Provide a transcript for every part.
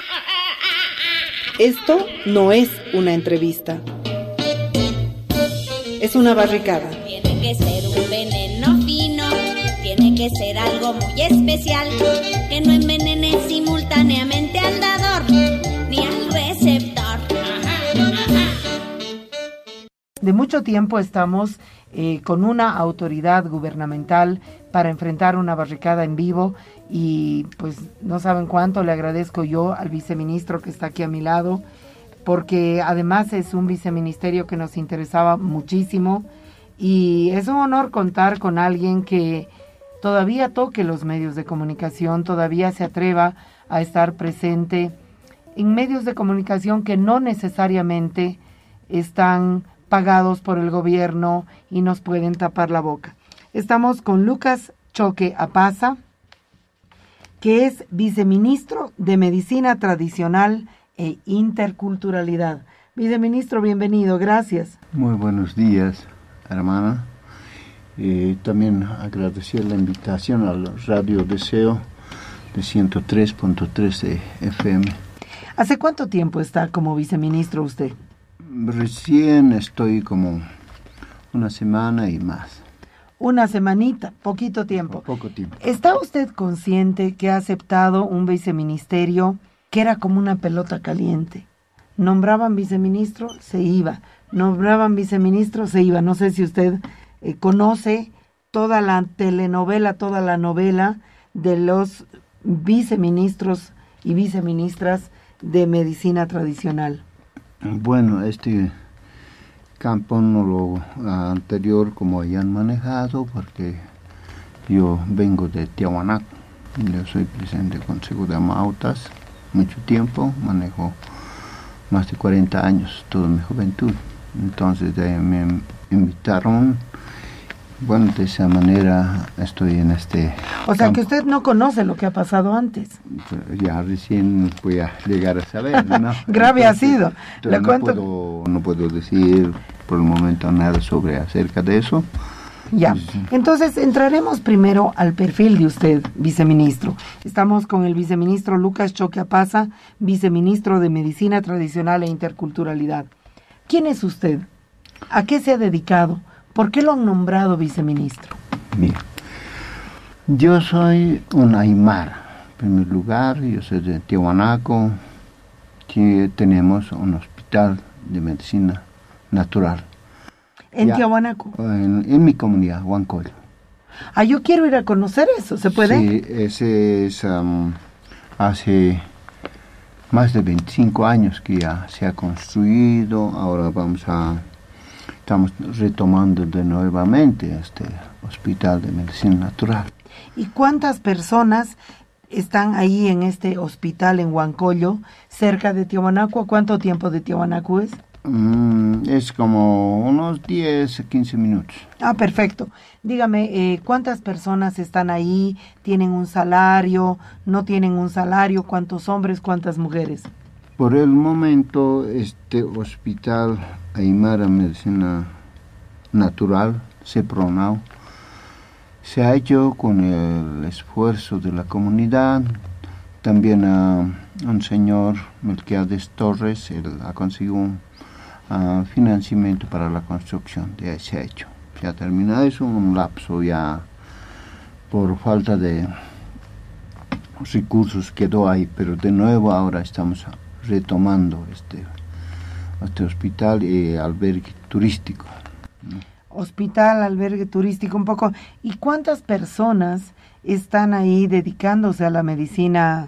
Esto no es una entrevista. Es una barricada. Tiene que ser un veneno fino, tiene que ser algo muy especial, que no envenene simultáneamente al dador ni al receptor. De mucho tiempo estamos con una autoridad gubernamental para enfrentar una barricada en vivo y pues no saben cuánto le agradezco yo al viceministro que está aquí a mi lado, porque además es un viceministerio que nos interesaba muchísimo y es un honor contar con alguien que todavía toque los medios de comunicación, todavía se atreva a estar presente en medios de comunicación que no necesariamente están pagados por el gobierno y nos pueden tapar la boca. Estamos con Lucas Choque Apaza, que es viceministro de Medicina Tradicional e Interculturalidad. Viceministro, bienvenido, gracias. Muy buenos días, hermana. También agradecer la invitación al Radio Deseo de 103.3 de FM. ¿Hace cuánto tiempo está como viceministro usted? Recién estoy como una semana y más. Una semanita, poquito tiempo. Poco tiempo. ¿Está usted consciente que ha aceptado un viceministerio que era como una pelota caliente? Nombraban viceministro, se iba. Nombraban viceministro, se iba. No sé si usted conoce toda la telenovela, toda la novela de los viceministros y viceministras de medicina tradicional. Bueno, este campo no lo anterior como hayan manejado, porque yo vengo de Tiahuanaco, yo soy presidente del Consejo de Amautas, mucho tiempo, manejo más de 40 años, toda mi juventud. Entonces me invitaron, bueno, de esa manera estoy en este O sea, campo. que usted no conoce lo que ha pasado antes. Ya recién voy a llegar a saber, ¿no? Grave ha sido. Le No cuento. no puedo decir por el momento nada acerca de eso. Ya, entonces entraremos primero al perfil de usted, viceministro. Estamos con el viceministro Lucas Choque Apaza, viceministro de Medicina Tradicional e Interculturalidad. ¿Quién es usted? ¿A qué se ha dedicado? ¿Por qué lo han nombrado viceministro? Bien, yo soy un aymara. En primer lugar, yo soy de Tiahuanaco, que tenemos un hospital de medicina natural. ¿En Tiahuanaco? En mi comunidad, Huancoyo. Ah, yo quiero ir a conocer eso, ¿se puede? Sí, ese es hace más de 25 años que ya se ha construido. Ahora estamos retomando de nuevamente este hospital de medicina natural. ¿Y cuántas personas están ahí en este hospital en Huancoyo, cerca de Tiahuanaco? ¿A cuánto tiempo de Tiahuanaco es? Es como unos 10, 15 minutos. Ah, perfecto. Dígame, ¿cuántas personas están ahí? ¿Tienen un salario? ¿No tienen un salario? ¿Cuántos hombres? ¿Cuántas mujeres? Por el momento, este hospital Aymara Medicina Natural, CEPRONAU, se ha hecho con el esfuerzo de la comunidad. También a un señor, Melquiades Torres, él ha conseguido un financiamiento para la construcción. De ahí se ha hecho. Se ha terminado, es un lapso ya por falta de recursos quedó ahí, pero de nuevo ahora estamos retomando este hospital y albergue turístico. Hospital, albergue turístico, un poco. ¿Y cuántas personas están ahí dedicándose a la medicina?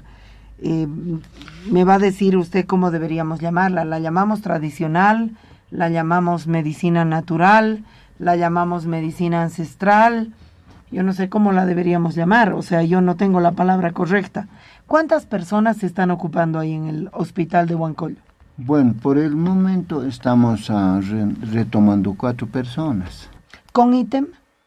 Me va a decir usted cómo deberíamos llamarla. ¿La llamamos tradicional? ¿La llamamos medicina natural? ¿La llamamos medicina ancestral? Yo no sé cómo la deberíamos llamar, o sea, yo no tengo la palabra correcta. ¿Cuántas personas se están ocupando ahí en el hospital de Huancoyo? Bueno, por el momento estamos retomando 4 personas. ¿Con ítem?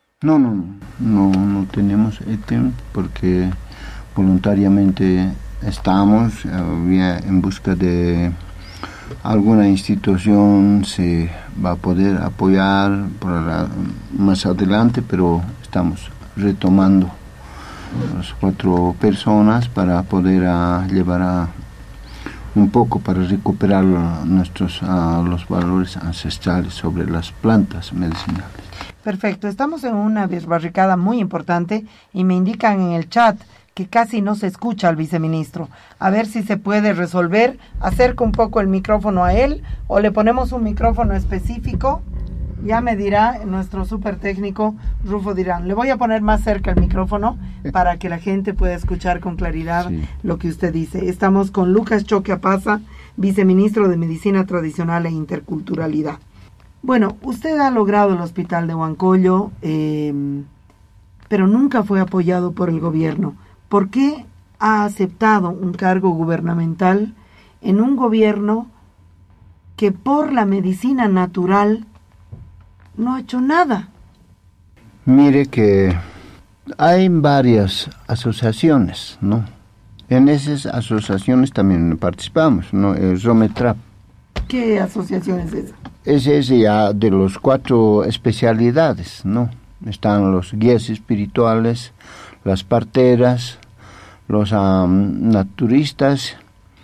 No tenemos ítem porque voluntariamente estamos en busca de alguna institución, se va a poder apoyar más adelante, pero estamos retomando las 4 personas para poder llevar un poco para recuperar los valores ancestrales sobre las plantas medicinales. Perfecto, estamos en una barricada muy importante y me indican en el chat que casi no se escucha al viceministro. A ver si se puede resolver. Acerca un poco el micrófono a él o le ponemos un micrófono específico. Ya me dirá nuestro súper técnico, Rufo Dirán. Le voy a poner más cerca el micrófono para que la gente pueda escuchar con claridad lo que usted dice. Estamos con Lucas Choqueapaza, viceministro de Medicina Tradicional e Interculturalidad. Bueno, usted ha logrado el hospital de Huancollo, pero nunca fue apoyado por el gobierno. ¿Por qué ha aceptado un cargo gubernamental en un gobierno que por la medicina natural no ha hecho nada? Mire que hay varias asociaciones, ¿no? En esas asociaciones también participamos, ¿no? El Rometrap. ¿Qué asociación es esa? Es ya de los 4 especialidades, ¿no? Están los guías espirituales, las parteras, los naturistas,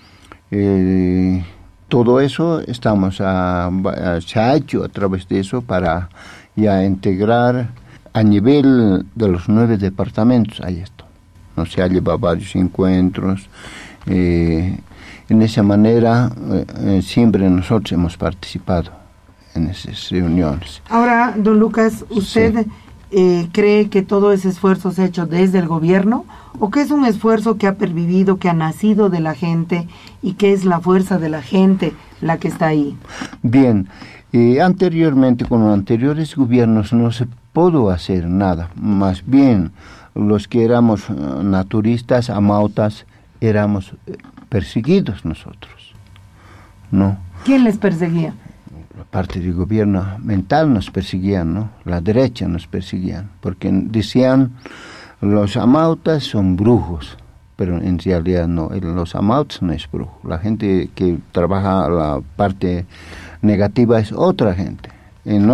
todo eso se ha hecho a través de eso para ya integrar a nivel de los 9 departamentos. Hay esto, ¿no? Se ha llevado varios encuentros. En esa manera siempre nosotros hemos participado en esas reuniones. Ahora, don Lucas, ¿usted cree que todo ese esfuerzo se ha hecho desde el gobierno o que es un esfuerzo que ha pervivido, que ha nacido de la gente y que es la fuerza de la gente la que está ahí? Bien, anteriormente con los anteriores gobiernos no se pudo hacer nada, más bien los que éramos naturistas, amautas, éramos perseguidos nosotros, ¿no? ¿Quién les perseguía? La parte del gobierno mental nos perseguían, ¿no? La derecha nos perseguían, porque decían los amautas son brujos, pero en realidad no, los amautas no es brujo. La gente que trabaja la parte negativa es otra gente. En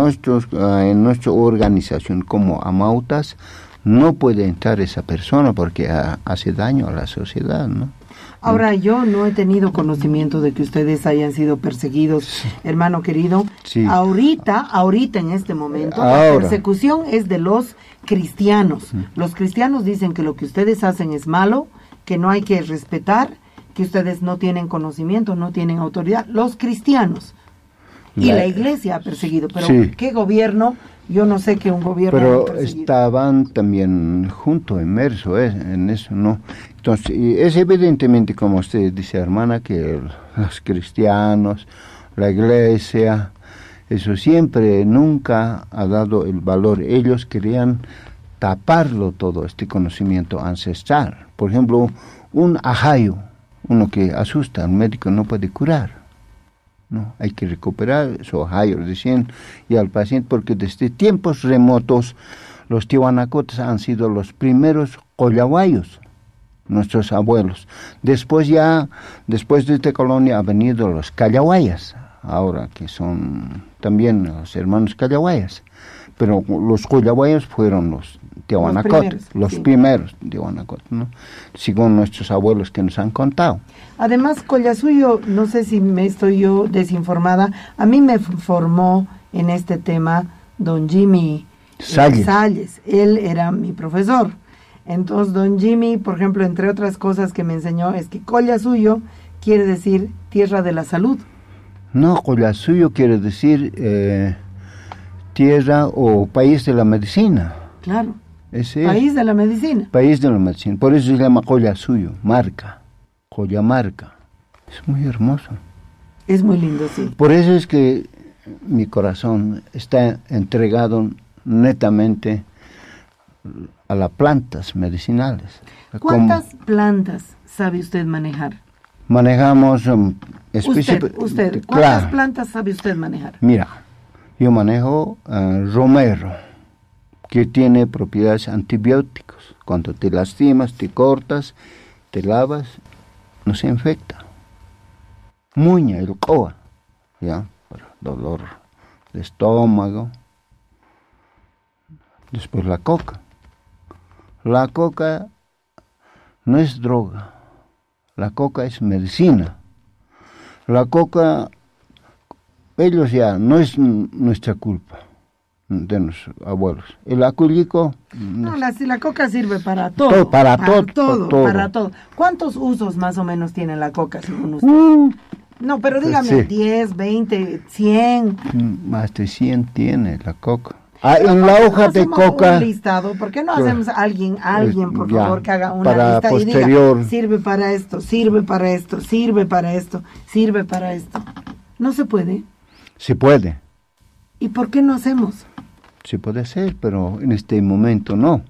nuestra organización como amautas no puede entrar esa persona porque hace daño a la sociedad, ¿no? Ahora, yo no he tenido conocimiento de que ustedes hayan sido perseguidos, hermano querido. Sí. Ahorita, en este momento, la persecución es de los cristianos. Los cristianos dicen que lo que ustedes hacen es malo, que no hay que respetar, que ustedes no tienen conocimiento, no tienen autoridad. Los cristianos. Y la iglesia ha perseguido. Pero ¿qué gobierno? Yo no sé que un gobierno... Pero estaban también juntos, inmersos en eso, ¿no? Entonces, es evidentemente, como usted dice, hermana, que los cristianos, la iglesia, eso siempre, nunca ha dado el valor. Ellos querían taparlo todo, este conocimiento ancestral. Por ejemplo, un ajayo, uno que asusta, el médico no puede curar. No, hay que recuperar su ajayo, decían, y al paciente, porque desde tiempos remotos los tiwanacotas han sido los primeros collahuayos, nuestros abuelos. Después de esta colonia han venido los callahuayas, ahora que son también los hermanos callahuayas, pero los collahuayos fueron los tiwanacotas, los primeros tiwanacotas, ¿no? Según nuestros abuelos que nos han contado. Además, Collasuyo, no sé si me estoy yo desinformada, a mí me formó en este tema don Jimmy Salles. Él era mi profesor. Entonces, don Jimmy, por ejemplo, entre otras cosas que me enseñó, es que Collasuyo quiere decir tierra de la salud. No, Collasuyo quiere decir tierra o país de la medicina. Claro, país de la medicina. País de la medicina, por eso se llama Collasuyo, marca. Collamarca. Es muy hermoso. Es muy lindo, sí. Por eso es que mi corazón está entregado netamente a las plantas medicinales. ¿Cuántas plantas sabe usted manejar? Manejamos... Usted, ¿cuántas plantas sabe usted manejar? Mira, yo manejo romero, que tiene propiedades antibióticas. Cuando te lastimas, te cortas, te lavas, no se infecta. Muña, el coa, ya, para dolor de estómago. Después la coca. La coca no es droga, la coca es medicina. La coca, ellos ya, no es nuestra culpa de los abuelos. El acullico... No, la coca sirve para todo. Para todo. ¿Cuántos usos más o menos tiene la coca, según usted? No, pero dígame, sí. 10, 20, 100. Más de 100 tiene la coca. En la hoja de coca... Un listado. ¿Por qué no hacemos alguien, por favor, que haga una lista posterior. Y diga, sirve para esto, sirve para esto, sirve para esto, sirve para esto? ¿No se puede? Se puede. ¿Y por qué no hacemos? Se puede hacer, pero en este momento no.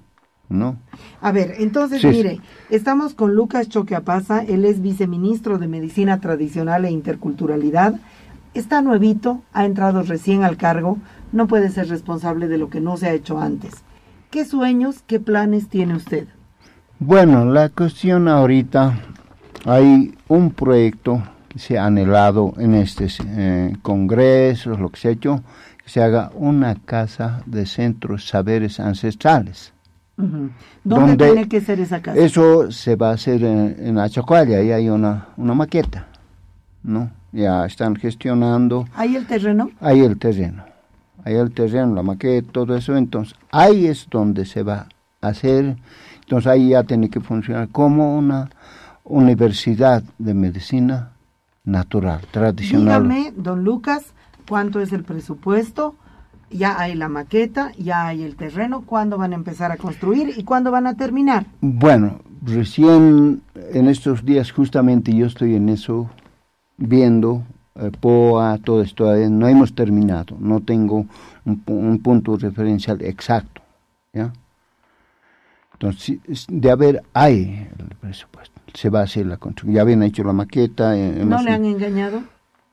A ver, entonces, mire, estamos con Lucas Choqueapasa, él es viceministro de Medicina Tradicional e Interculturalidad, está nuevito, ha entrado recién al cargo, no puede ser responsable de lo que no se ha hecho antes. ¿Qué sueños, qué planes tiene usted? Bueno, la cuestión ahorita, hay un proyecto que se ha anhelado en este congreso, lo que se ha hecho, que se haga una casa de centros saberes ancestrales. Uh-huh. ¿Dónde tiene que ser esa casa? Eso se va a hacer en Achacualla, ahí hay una maqueta, ¿no? Ya están gestionando. ¿Hay el terreno? Hay el terreno, la maqueta, todo eso. Entonces, ahí es donde se va a hacer. Entonces, ahí ya tiene que funcionar como una universidad de medicina natural, tradicional. Dígame, don Lucas, ¿cuánto es el presupuesto? Ya hay la maqueta, ya hay el terreno. ¿Cuándo van a empezar a construir y cuándo van a terminar? Bueno, recién en estos días justamente yo estoy en eso, viendo POA, todo esto, no hemos terminado, no tengo un punto referencial exacto, ¿ya? Entonces, de haber, hay el presupuesto, se va a hacer la construcción, ya habían hecho la maqueta. ¿No le han engañado?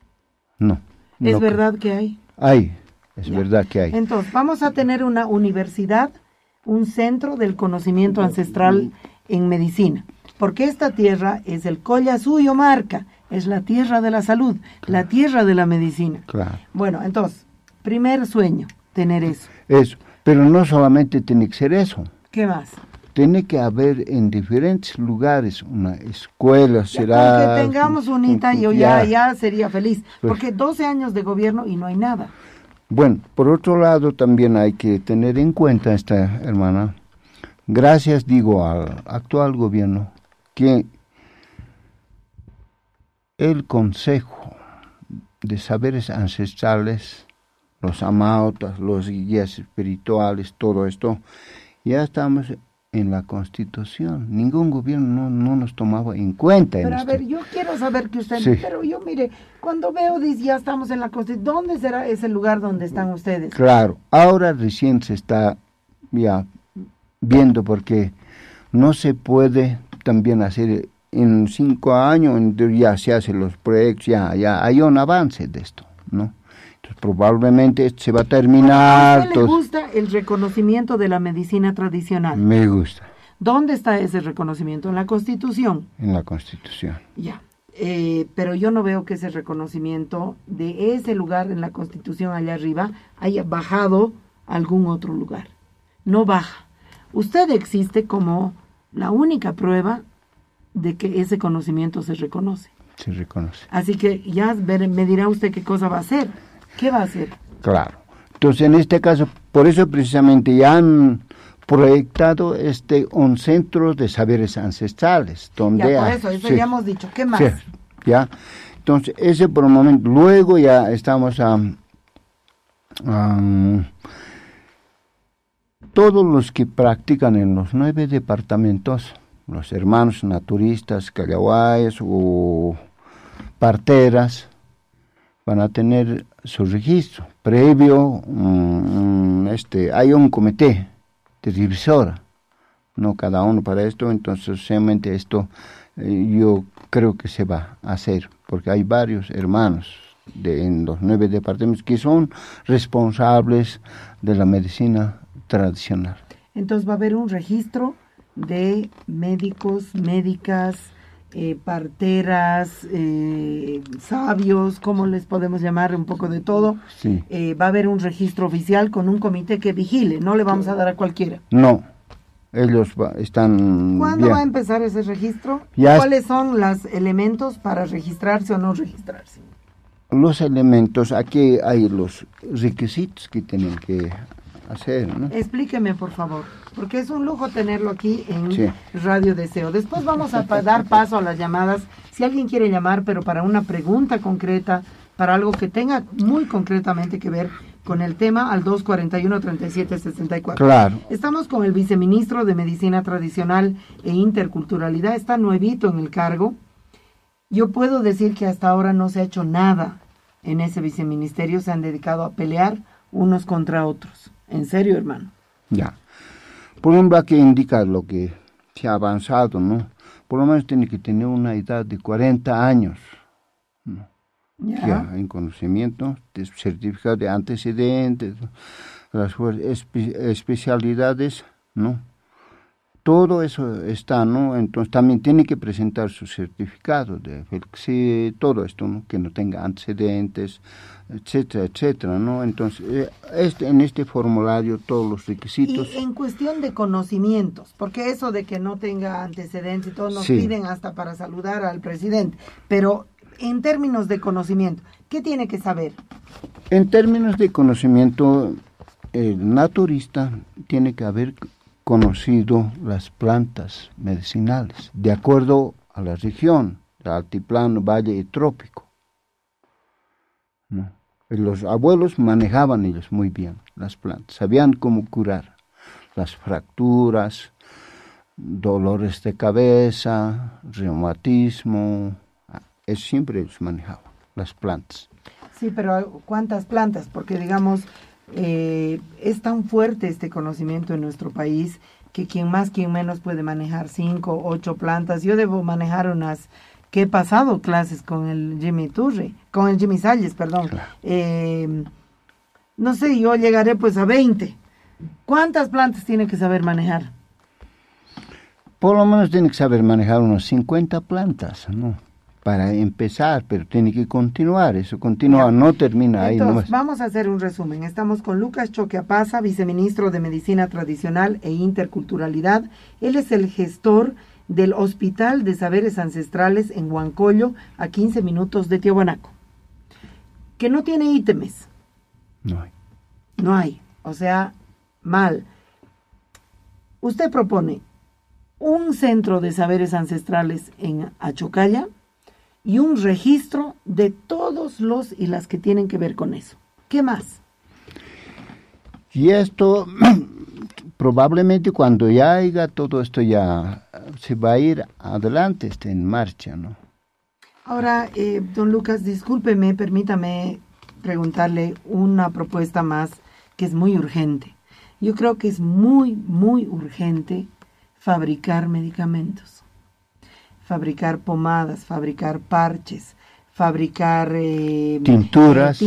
No. ¿Es verdad que hay? Hay. Es verdad que hay. Entonces, vamos a tener una universidad, un centro del conocimiento ancestral en medicina, porque esta tierra es el Colla Suyo Marca, es la tierra de la salud, la tierra de la medicina. Claro. Bueno, entonces, primer sueño, tener eso. Eso, pero no solamente tiene que ser eso. ¿Qué más? Tiene que haber en diferentes lugares una escuela, será... Con que tengamos unita, yo ya sería feliz, porque 12 años de gobierno y no hay nada. Bueno, por otro lado también hay que tener en cuenta, esta hermana, gracias digo al actual gobierno, que el Consejo de Saberes Ancestrales, los amautas, los guías espirituales, todo esto, ya estamos en la Constitución. Ningún gobierno no nos tomaba en cuenta. Pero a ver, yo quiero saber que usted... Sí. Pero yo, mire, cuando veo, dice, ya estamos en la Constitución, ¿dónde será ese lugar donde están ustedes? Claro, ahora recién se está ya viendo, porque no se puede también hacer en 5 años, ya se hacen los proyectos, ya hay un avance de esto, ¿no? Entonces probablemente se va a terminar. ¿A usted le gusta el reconocimiento de la medicina tradicional? Me gusta. ¿Dónde está ese reconocimiento? ¿En la Constitución? En la Constitución. Ya. Pero yo no veo que ese reconocimiento de ese lugar en la Constitución allá arriba haya bajado a algún otro lugar. No baja. Usted existe como la única prueba de que ese conocimiento se reconoce. Se reconoce. Así que ya me dirá usted qué cosa va a hacer. ¿Qué va a hacer? Claro. Entonces, en este caso, por eso precisamente ya han proyectado un centro de saberes ancestrales, donde... Ya, por eso ya hemos dicho. ¿Qué más? Sí, ya. Entonces, ese por el momento. Luego ya estamos todos los que practican en los 9 departamentos, los hermanos naturistas, callahuayas o parteras, van a tener su registro previo. Hay un comité de revisora, no cada uno para esto. Entonces solamente esto yo creo que se va a hacer, porque hay varios hermanos en los 9 departamentos que son responsables de la medicina tradicional. Entonces va a haber un registro de médicos, médicas, parteras, sabios, ¿cómo les podemos llamar? Un poco de todo. Sí. Va a haber un registro oficial con un comité que vigile, no le vamos a dar a cualquiera. No, Ellos están ¿Cuándo bien. va a empezar ese registro? Ya ¿Cuáles son los elementos para registrarse o no registrarse? Los elementos, aquí hay los requisitos que tienen que hacer, ¿no? Explíqueme, por favor, porque es un lujo tenerlo aquí en Sí. Radio Deseo. Después vamos a dar paso a las llamadas. Si alguien quiere llamar, pero para una pregunta concreta, para algo que tenga muy concretamente que ver con el tema, al 241-3764. Claro. Estamos con el viceministro de Medicina Tradicional e Interculturalidad. Está nuevito en el cargo. Yo puedo decir que hasta ahora no se ha hecho nada en ese viceministerio. Se han dedicado a pelear unos contra otros. En serio, hermano. Ya. Por ejemplo, aquí indica lo que se ha avanzado, ¿no? Por lo menos tiene que tener una edad de 40 años, ¿no? Ya, en conocimiento, de certificado de antecedentes, las especialidades, ¿no? Todo eso está, ¿no? Entonces también tiene que presentar su certificado de sí, todo esto, ¿no? Que no tenga antecedentes, etcétera, etcétera, ¿no? Entonces, en este formulario todos los requisitos. Y en cuestión de conocimientos, porque eso de que no tenga antecedentes y todo nos Sí. piden hasta para saludar al presidente, pero en términos de conocimiento, ¿qué tiene que saber? En términos de conocimiento, el naturista tiene que haber conocido las plantas medicinales, de acuerdo a la región, el altiplano, valle y trópico, ¿no? Los abuelos manejaban ellos muy bien las plantas, sabían cómo curar las fracturas, dolores de cabeza, reumatismo, siempre ellos manejaban las plantas. Sí, pero ¿cuántas plantas? Porque digamos, es tan fuerte este conocimiento en nuestro país que quien más, quien menos puede manejar 5, 8 plantas. Yo debo manejar unas, que he pasado clases con el Jimmy Salles, perdón. Claro. No sé, yo llegaré pues a 20. ¿Cuántas plantas tiene que saber manejar? Por lo menos tiene que saber manejar unos 50 plantas, ¿no? Para empezar, pero tiene que continuar, eso continúa, no termina ahí Entonces, nomás. vamos a hacer un resumen. Estamos con Lucas Choqueapaza, viceministro de Medicina Tradicional e Interculturalidad. Él es el gestor del Hospital de Saberes Ancestrales en Huancollo, a 15 minutos de Tiahuanaco. Que no tiene ítems. No hay. No hay, o sea, mal. Usted propone un centro de saberes ancestrales en Achocalla y un registro de todos los y las que tienen que ver con eso. ¿Qué más? Y esto, probablemente cuando ya haya todo esto ya se va a ir adelante, esté en marcha, ¿no? Ahora, don Lucas, discúlpeme, permítame preguntarle una propuesta más que es muy urgente. Yo creo que es muy, muy urgente fabricar medicamentos, fabricar pomadas, fabricar parches, fabricar tinturas.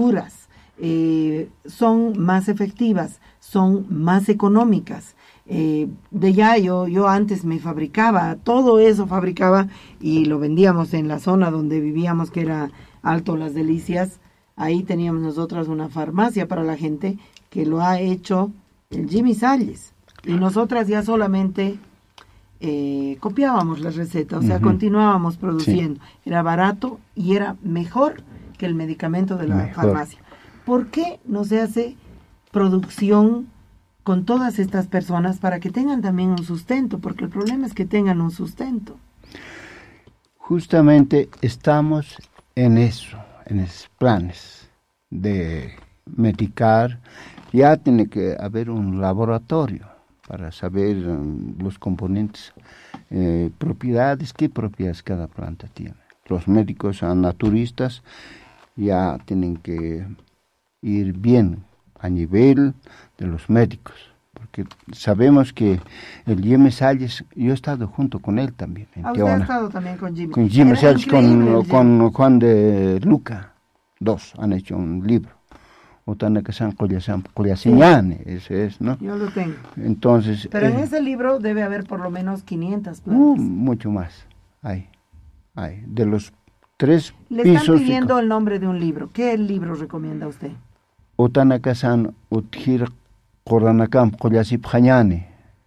Son más efectivas, son más económicas. De ya yo antes me fabricaba, todo eso fabricaba y lo vendíamos en la zona donde vivíamos, que era Alto Las Delicias. Ahí teníamos nosotras una farmacia para la gente que lo ha hecho el Jimmy Salles. Y nosotras ya solamente copiábamos la receta, o sea, continuábamos produciendo. Sí. Era barato y era mejor que el medicamento de la farmacia. ¿Por qué no se hace producción con todas estas personas para que tengan también un sustento? Porque el problema es que tengan un sustento. Justamente estamos en eso, en esos planes de medicar. Ya tiene que haber un laboratorio para saber los componentes, propiedades, qué propiedades cada planta tiene. Los médicos naturistas ya tienen que ir bien a nivel de los médicos, porque sabemos que el Jimmy Salles, yo he estado junto con él también. Usted ha estado también con Jimmy. Con Jimmy Salles, con Juan de Luca, dos han hecho un libro. Otanacasan Collaseñane, ese es, ¿no? Yo lo tengo. Entonces, pero en ese libro debe haber por lo menos 500 plantas. Mucho más, hay. De los 3 Le pisos... están pidiendo el nombre de un libro. ¿Qué libro recomienda usted? Otanacasan Uthir Coranacam Collasipjañane.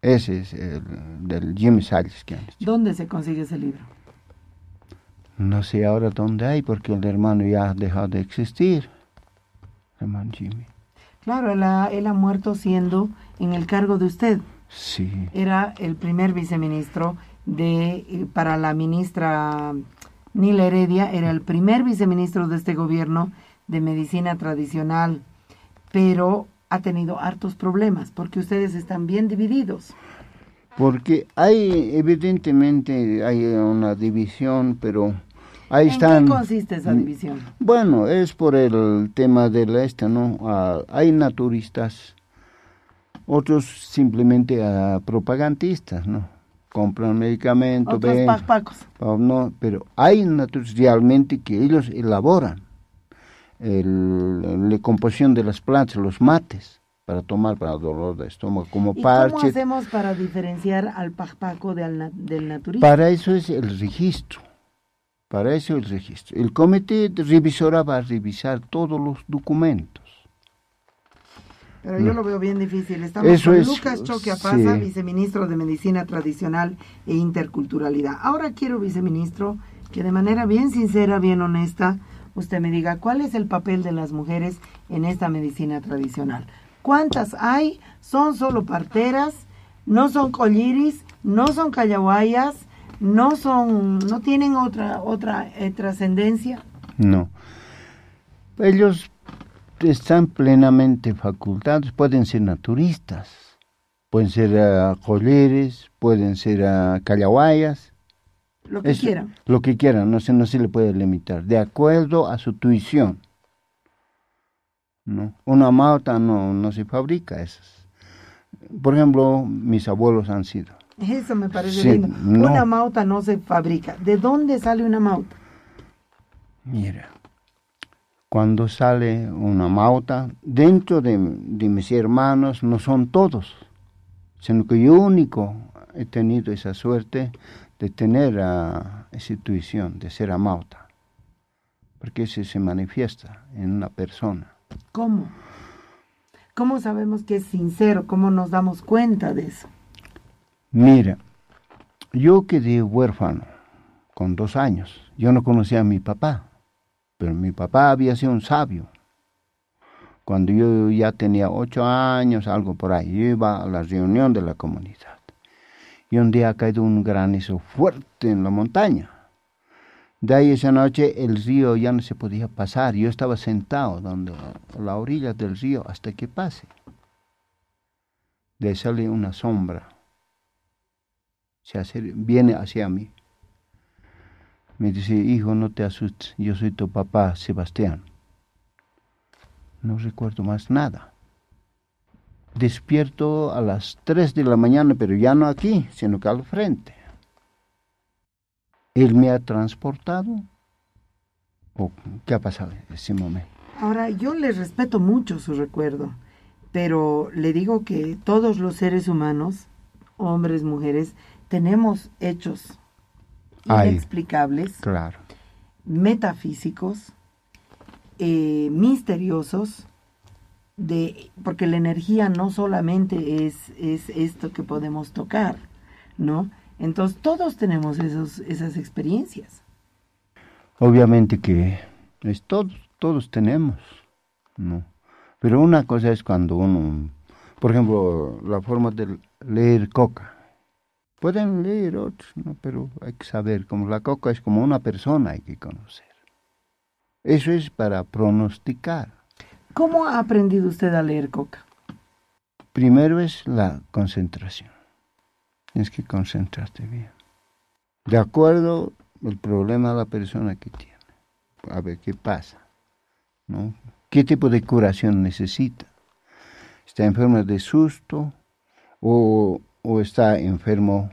Ese es el del Jimmy Salles que han hecho. ¿Dónde se consigue ese libro? No sé ahora dónde hay, porque el hermano ya ha dejado de existir. Hermano Jimmy. Claro, él ha muerto siendo en el cargo de usted. Sí. Era el primer viceministro para la ministra Nila Heredia, era el primer viceministro de este gobierno de medicina tradicional, pero ha tenido hartos problemas porque ustedes están bien divididos. Porque evidentemente hay una división, pero ahí ¿En qué consiste esa división? Bueno, es por el tema de ¿no? Hay naturistas, otros simplemente propagandistas, ¿no? Compran medicamentos, otros pacpacos. No, pero hay naturistas realmente que ellos elaboran la composición de las plantas, los mates, para tomar para dolor de estómago, como parche. ¿Cómo hacemos para diferenciar al pacpaco del naturista? Para eso es el registro. Para eso el registro. El comité revisora va a revisar todos los documentos. Pero yo lo veo bien difícil. Estamos con Lucas Choqueapaza, sí, viceministro de Medicina Tradicional e Interculturalidad. Ahora quiero, viceministro, que de manera bien sincera, bien honesta, usted me diga cuál es el papel de las mujeres en esta medicina tradicional. ¿Cuántas hay? ¿Son solo parteras? ¿No son colliris? ¿No son callahuayas? ¿No tienen otra trascendencia? No. Ellos están plenamente facultados, pueden ser naturistas, pueden ser colliris, pueden ser callahuayas. Lo que quieran. Lo que quieran, no se le puede limitar, de acuerdo a su tuición. ¿No? Una mauta no se fabrica esas. Por ejemplo, mis abuelos han sido. Eso me parece lindo. No. Una mauta no se fabrica. ¿De dónde sale una mauta? Mira, cuando sale una mauta, dentro de mis hermanos no son todos, sino que yo único he tenido esa suerte de tener esa intuición, de ser amauta, porque eso se manifiesta en una persona. ¿Cómo? ¿Cómo sabemos que es sincero? ¿Cómo nos damos cuenta de eso? Mira, yo quedé huérfano con 2 años. Yo no conocía a mi papá, pero mi papá había sido un sabio. Cuando yo ya tenía 8 años, algo por ahí, yo iba a la reunión de la comunidad. Y un día ha caído un granizo fuerte en la montaña. De ahí esa noche el río ya no se podía pasar. Yo estaba sentado a la orilla del río hasta que pase. De ahí sale una sombra. Viene hacia mí. Me dice, hijo, no te asustes, yo soy tu papá, Sebastián. No recuerdo más nada. Despierto a las 3 de la mañana, pero ya no aquí, sino que al frente. ¿Él me ha transportado? ¿O qué ha pasado en ese momento? Ahora, yo le respeto mucho su recuerdo, pero le digo que todos los seres humanos, hombres, mujeres, tenemos hechos inexplicables, claro, metafísicos, misteriosos, porque la energía no solamente es esto que podemos tocar, ¿no? Entonces todos tenemos esas experiencias. Obviamente que todos tenemos, ¿no? Pero una cosa es cuando uno, por ejemplo, la forma de leer coca. Pueden leer otros, ¿no? Pero hay que saber, como la coca es como una persona, hay que conocer. Eso es para pronosticar. ¿Cómo ha aprendido usted a leer coca? Primero es la concentración. Tienes que concentrarte bien. De acuerdo al problema de la persona que tiene. A ver qué pasa, ¿no? ¿Qué tipo de curación necesita? ¿Está enfermo de susto o está enfermo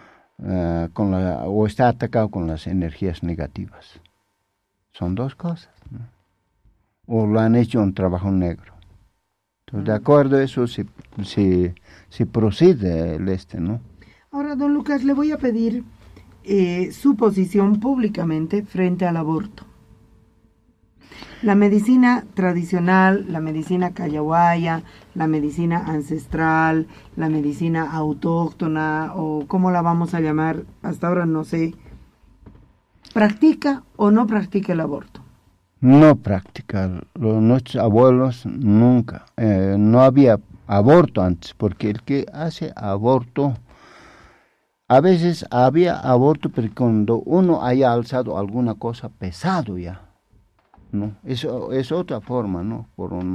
o está atacado con las energías negativas? Son 2 cosas, ¿no? O lo han hecho un trabajo negro. Entonces, de acuerdo a eso se procede ¿no? Ahora, don Lucas, le voy a pedir su posición públicamente frente al aborto. La medicina tradicional, la medicina callahuaya, la medicina ancestral, la medicina autóctona, o cómo la vamos a llamar, hasta ahora no sé, ¿practica o no practica el aborto? No practica. Nuestros abuelos nunca. No había aborto antes, porque el que hace aborto, a veces había aborto, pero cuando uno haya alzado alguna cosa pesado ya, ¿no? Eso es otra forma, ¿no?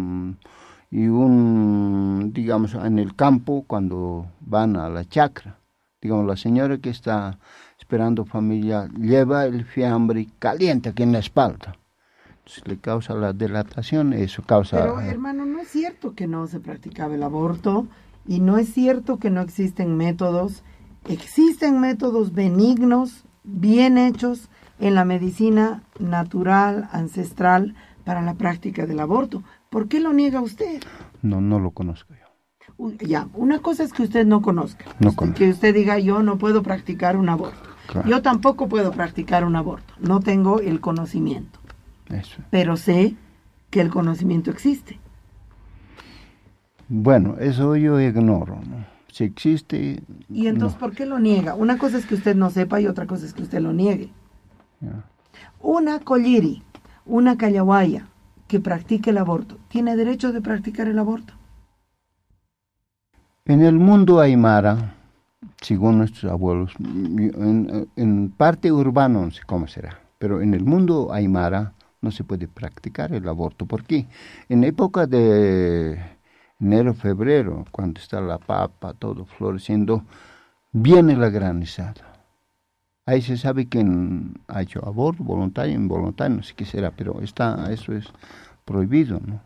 Digamos, en el campo, cuando van a la chacra, digamos, la señora que está esperando familia lleva el fiambre caliente aquí en la espalda. Entonces le causa la dilatación, eso causa... Pero, hermano, no es cierto que no se practicaba el aborto y no es cierto que no existen métodos. Existen métodos benignos, bien hechos en la medicina natural, ancestral, para la práctica del aborto. ¿Por qué lo niega usted? No lo conozco yo. Ya, una cosa es que usted no conozca. Que usted diga, yo no puedo practicar un aborto. Claro. Yo tampoco puedo practicar un aborto. No tengo el conocimiento. Eso. Pero sé que el conocimiento existe. Bueno, eso yo ignoro, ¿no? Si existe... ¿Y entonces no. por qué lo niega? Una cosa es que usted no sepa y otra cosa es que usted lo niegue. Ya. Una colliri, una callahuaya que practique el aborto, ¿tiene derecho de practicar el aborto? En el mundo aymara, según nuestros abuelos, en parte urbano no sé cómo será, pero en el mundo aymara no se puede practicar el aborto. ¿Por qué? En época de enero, febrero, cuando está la papa, todo floreciendo, viene la granizada. Ahí se sabe quién ha hecho aborto, voluntario, involuntario, no sé qué será, pero eso es prohibido, ¿no?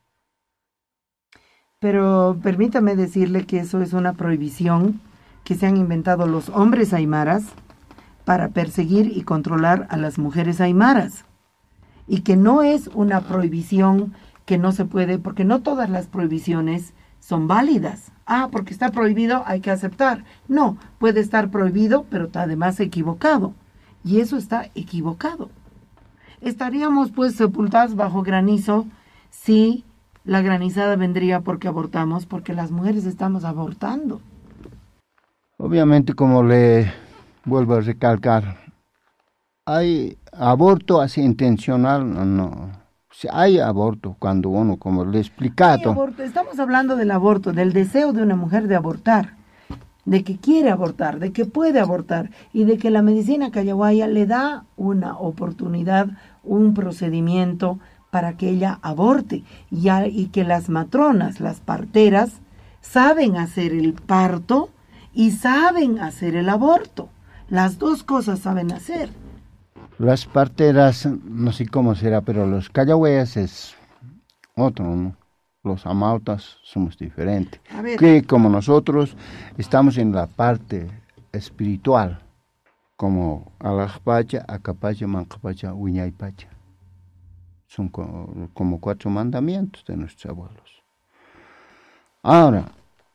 Pero permítame decirle que eso es una prohibición que se han inventado los hombres aymaras para perseguir y controlar a las mujeres aymaras. Y que no es una prohibición que no se puede, porque no todas las prohibiciones son válidas. Porque está prohibido, hay que aceptar. No, puede estar prohibido, pero está además equivocado. Y eso está equivocado. Estaríamos pues sepultados bajo granizo si la granizada vendría porque abortamos, porque las mujeres estamos abortando. Obviamente, como le vuelvo a recalcar, hay aborto así intencional, no. Si hay aborto cuando uno, como le he explicado... Estamos hablando del aborto, del deseo de una mujer de abortar, de que quiere abortar, de que puede abortar, y de que la medicina callahuaya le da una oportunidad, un procedimiento para que ella aborte, y que las matronas, las parteras, saben hacer el parto y saben hacer el aborto. Las dos cosas saben hacer. Las parteras, no sé cómo será, pero los callahuayas es otro, ¿no? Los amautas somos diferentes. Que como nosotros estamos en la parte espiritual, como Alajpacha, Acapacha, Mancapacha, Uñaypacha. Son como 4 mandamientos de nuestros abuelos. Ahora,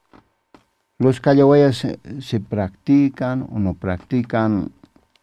los callahuayas se practican o no practican.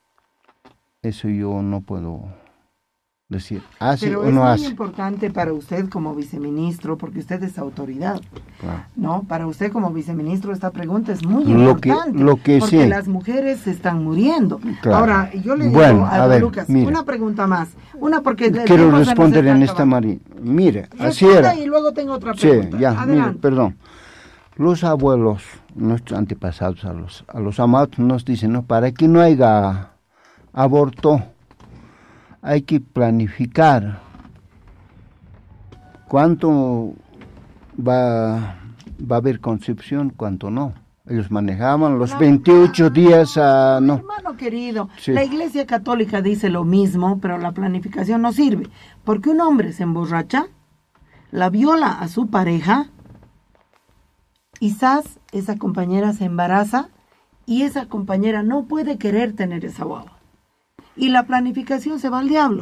Eso yo no puedo decir. Pero es muy importante para usted como viceministro, porque usted es autoridad. Claro. ¿No? Para usted como viceministro esta pregunta es muy importante. Porque sí, las mujeres se están muriendo. Claro. Ahora, yo le digo a Lucas, mira, una pregunta más. Porque quiero responder en esta, María. Mire, así era. Y luego tengo otra pregunta. Sí, ya, mire, perdón. Los abuelos, nuestros antepasados, a los amados nos dicen, ¿no? Para que no haya aborto, hay que planificar cuánto va a haber concepción, cuánto no. Ellos manejaban los 28 días a... No. Hermano querido, sí. La Iglesia Católica dice lo mismo, pero la planificación no sirve. Porque un hombre se emborracha, la viola a su pareja, quizás esa compañera se embaraza y esa compañera no puede querer tener esa guagua. Y la planificación se va al diablo.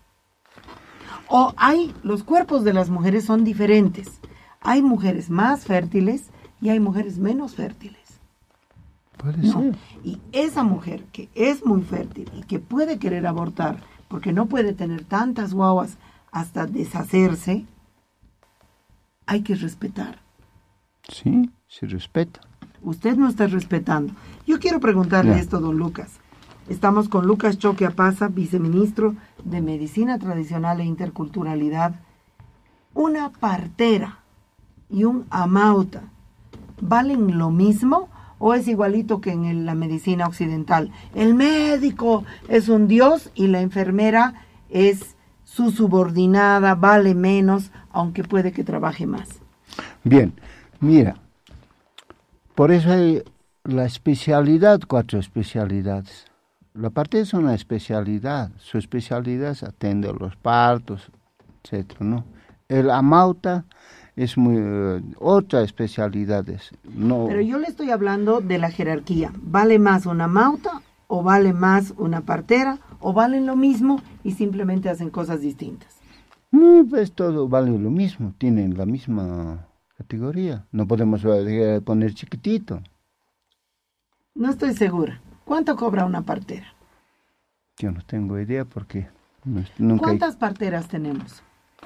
Los cuerpos de las mujeres son diferentes. Hay mujeres más fértiles y hay mujeres menos fértiles. Puede ser. Y esa mujer que es muy fértil y que puede querer abortar porque no puede tener tantas guaguas hasta deshacerse, hay que respetar. Sí, se respeta. Usted no está respetando. Yo quiero preguntarle esto, don Lucas. Estamos con Lucas Choque Apaza, viceministro de Medicina Tradicional e Interculturalidad. ¿Una partera y un amauta valen lo mismo o es igualito que en la medicina occidental? El médico es un dios y la enfermera es su subordinada, vale menos, aunque puede que trabaje más. Bien, mira, por eso hay la especialidad, 4 especialidades. La parte es una especialidad, su especialidad es atender los partos, etc., ¿no? El amauta es otra especialidad. No. Pero yo le estoy hablando de la jerarquía. ¿Vale más una amauta o vale más una partera o valen lo mismo y simplemente hacen cosas distintas? No, pues todo vale lo mismo, tienen la misma categoría. No podemos poner chiquitito. No estoy segura. ¿Cuánto cobra una partera? Yo no tengo idea porque nunca... ¿Cuántas parteras tenemos?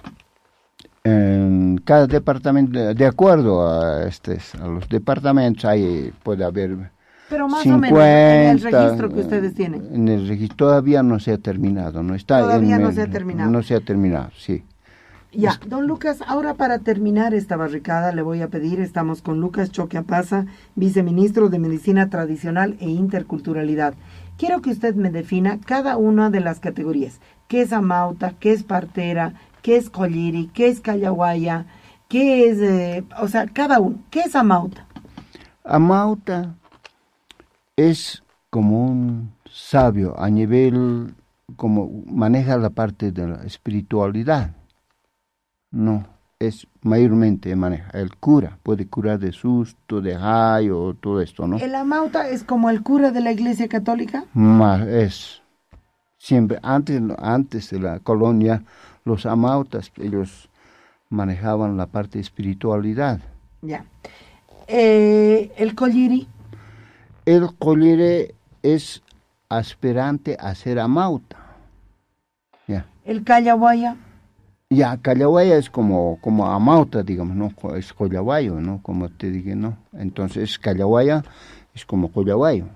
En cada departamento, de acuerdo a los departamentos, puede haber pero más 50, o menos en el registro que ustedes tienen. En el registro todavía no se ha terminado, no está. Todavía no se ha terminado. No se ha terminado, sí. Ya, don Lucas, ahora para terminar esta barricada le voy a pedir, estamos con Lucas Choque Apaza, viceministro de Medicina Tradicional e Interculturalidad. Quiero que usted me defina cada una de las categorías. ¿Qué es amauta? ¿Qué es partera? ¿Qué es colliri? ¿Qué es callahuaya? ¿Qué es, cada uno? ¿Qué es amauta? Amauta es como un sabio a nivel, como maneja la parte de la espiritualidad. No, es mayormente maneja. El cura puede curar de susto, de rayo, todo esto, ¿no? ¿El amauta es como el cura de la Iglesia Católica? Más es. Siempre, antes de la colonia, los amautas, ellos manejaban la parte de espiritualidad. Ya. ¿El colliri? El colliri es aspirante a ser amauta. Ya. ¿El callahuaya? Ya, callahuaya es como amauta, digamos, no es collahuayo, ¿no? Como te dije, ¿no? Entonces, callahuaya es como collahuayo.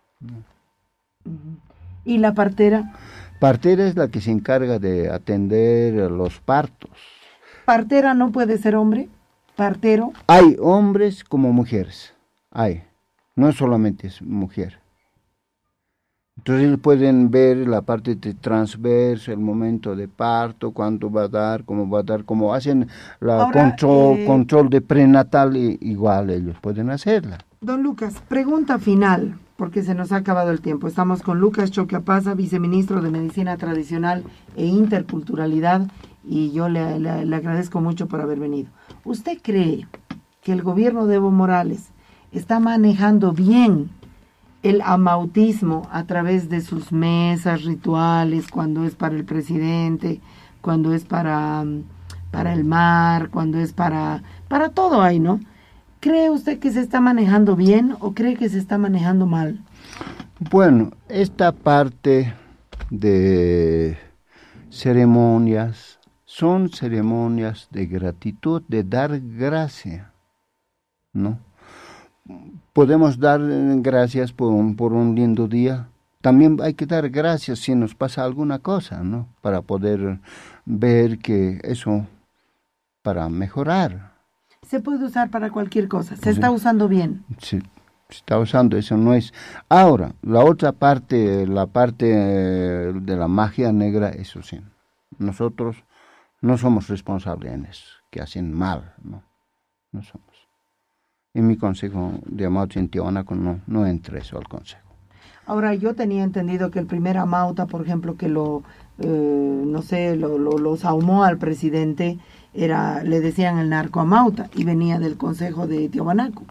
¿Y la partera? Partera es la que se encarga de atender los partos. ¿Partera no puede ser hombre? ¿Partero? Hay hombres como mujeres, hay, no solamente es mujer. Entonces pueden ver la parte de transverso, el momento de parto, cuánto va a dar, cómo hacen la control de prenatal, igual ellos pueden hacerla. Don Lucas, pregunta final, porque se nos ha acabado el tiempo. Estamos con Lucas Choque Apaza, viceministro de Medicina Tradicional e Interculturalidad, y yo le agradezco mucho por haber venido. ¿Usted cree que el gobierno de Evo Morales está manejando bien el amautismo a través de sus mesas rituales, cuando es para el presidente, cuando es para el mar, cuando es para todo hay, ¿no? ¿Cree usted que se está manejando bien o cree que se está manejando mal? Bueno, esta parte de ceremonias son ceremonias de gratitud, de dar gracia, ¿no? Podemos dar gracias por un lindo día. También hay que dar gracias si nos pasa alguna cosa, ¿no? Para poder ver que eso, para mejorar. Se puede usar para cualquier cosa. Se está usando bien. Se está usando, eso no es. Ahora, la otra parte, la parte de la magia negra, eso sí. Nosotros no somos responsables en eso, que hacen mal, ¿no? No somos. En mi consejo de amauta en Tiahuanaco no entra eso al consejo. Ahora, yo tenía entendido que el primer amauta, por ejemplo, que lo sahumó al presidente, le decían el narcoamauta, y venía del consejo de Tiahuanaco.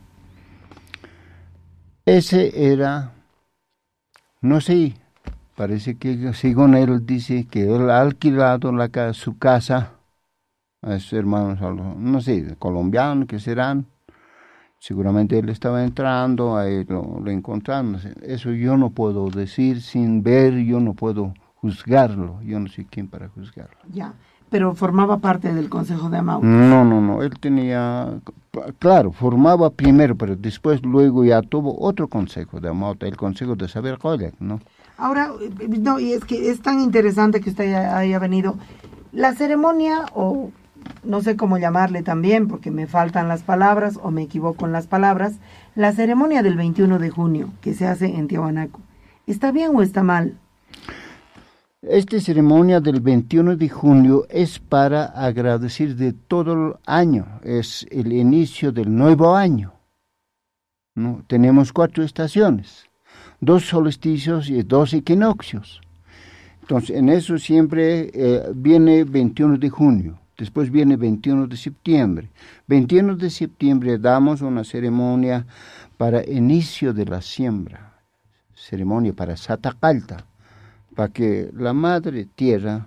Ese era, no sé, parece que según él dice que él ha alquilado su casa a sus hermanos, no sé, colombianos que serán. Seguramente él estaba entrando, ahí lo encontraron. Eso yo no puedo decir sin ver, yo no puedo juzgarlo. Yo no soy quien para juzgarlo. Ya, pero formaba parte del Consejo de Amautas. No, él tenía, claro, formaba primero, pero después luego ya tuvo otro consejo de Amauta, el Consejo de Saber Collec, ¿no? Ahora, no, y es que es tan interesante que usted haya venido. La ceremonia, o no sé cómo llamarle también, porque me faltan las palabras o me equivoco en las palabras, la ceremonia del 21 de junio que se hace en Tiahuanaco, ¿está bien o está mal? Esta ceremonia del 21 de junio es para agradecer de todo el año, es el inicio del nuevo año, ¿no? Tenemos 4 estaciones, 2 solsticios y 2 equinoccios. Entonces, en eso siempre viene 21 de junio, después viene 21 de septiembre. 21 de septiembre damos una ceremonia para inicio de la siembra, ceremonia para Satacalta, para que la Madre Tierra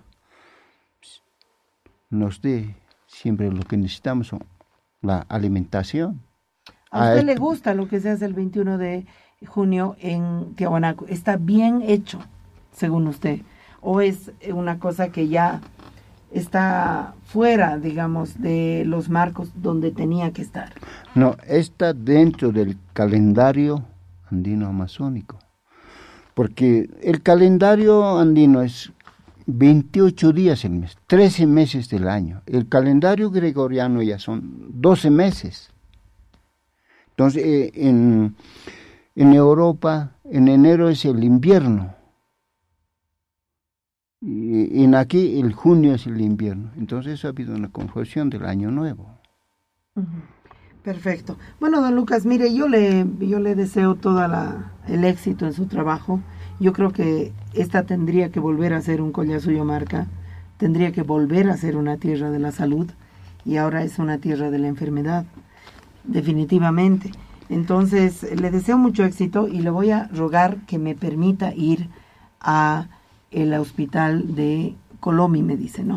nos dé siempre lo que necesitamos, la alimentación. ¿A usted le gusta lo que se hace el 21 de junio en Tiahuanaco? ¿Está bien hecho, según usted? ¿O es una cosa que ya está fuera, digamos, de los marcos donde tenía que estar? No, está dentro del calendario andino amazónico. Porque el calendario andino es 28 días el mes, 13 meses del año. El calendario gregoriano ya son 12 meses. Entonces, en Europa, en enero es el invierno. Y aquí el junio es el invierno. Entonces ha habido una confusión del año nuevo. Perfecto. Bueno, don Lucas, mire, yo le deseo todo el éxito en su trabajo. Yo creo que esta tendría que volver a ser un Collasuyomarca, tendría que volver a ser una tierra de la salud, y ahora es una tierra de la enfermedad, definitivamente. Entonces, le deseo mucho éxito y le voy a rogar que me permita ir a el hospital de Colomi, me dice, ¿no?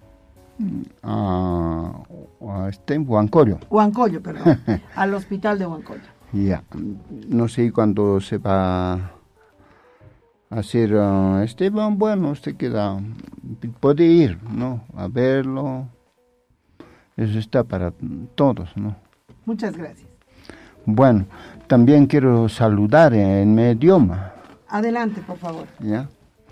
Está en Huancoyo. Huancoyo, perdón. Al hospital de Huancoyo. Ya, no sé cuándo se va a hacer bueno, usted puede ir, ¿no? A verlo. Eso está para todos, ¿no? Muchas gracias. Bueno, también quiero saludar en mi idioma. Adelante, por favor. Ya.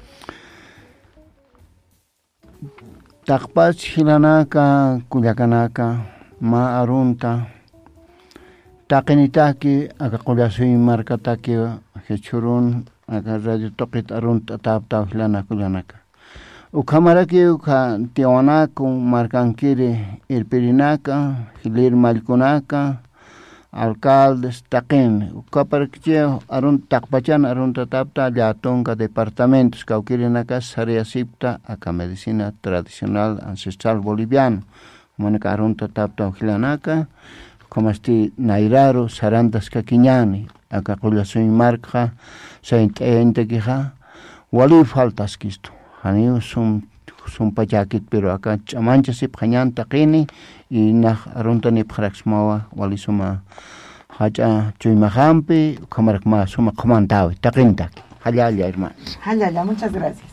Takpach hilanaka kuyakanaka ma arunta takinitaki aka kulyasuy markataki hechurun aka radio tokit arunta tapta hilana kuyanaka ukamaraki uka Tiahuanaco markankiri irpirinaka hilir malkunaka alcaldes takin ukaparkiche arun takpachan arunta tapta llatonka departamentos kaukirinaka sariasipta aka medicina tradicional ancestral boliviano manaka arunta tapta ujilanaka como nairaro sarantas kakiñani aka kullasuy marka saintequija wali faltas kisto hani son pachakit pero acá chamancha sip hañanta qini y na arunta ni praxmawa wali suma hacha chuymahampi kamarakma suma comantawi taqinta halla hermano halla muchas gracias.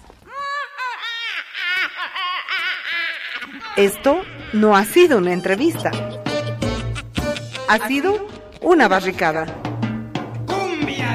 Esto no ha sido una entrevista, ha sido una barricada. ¡Cumbia!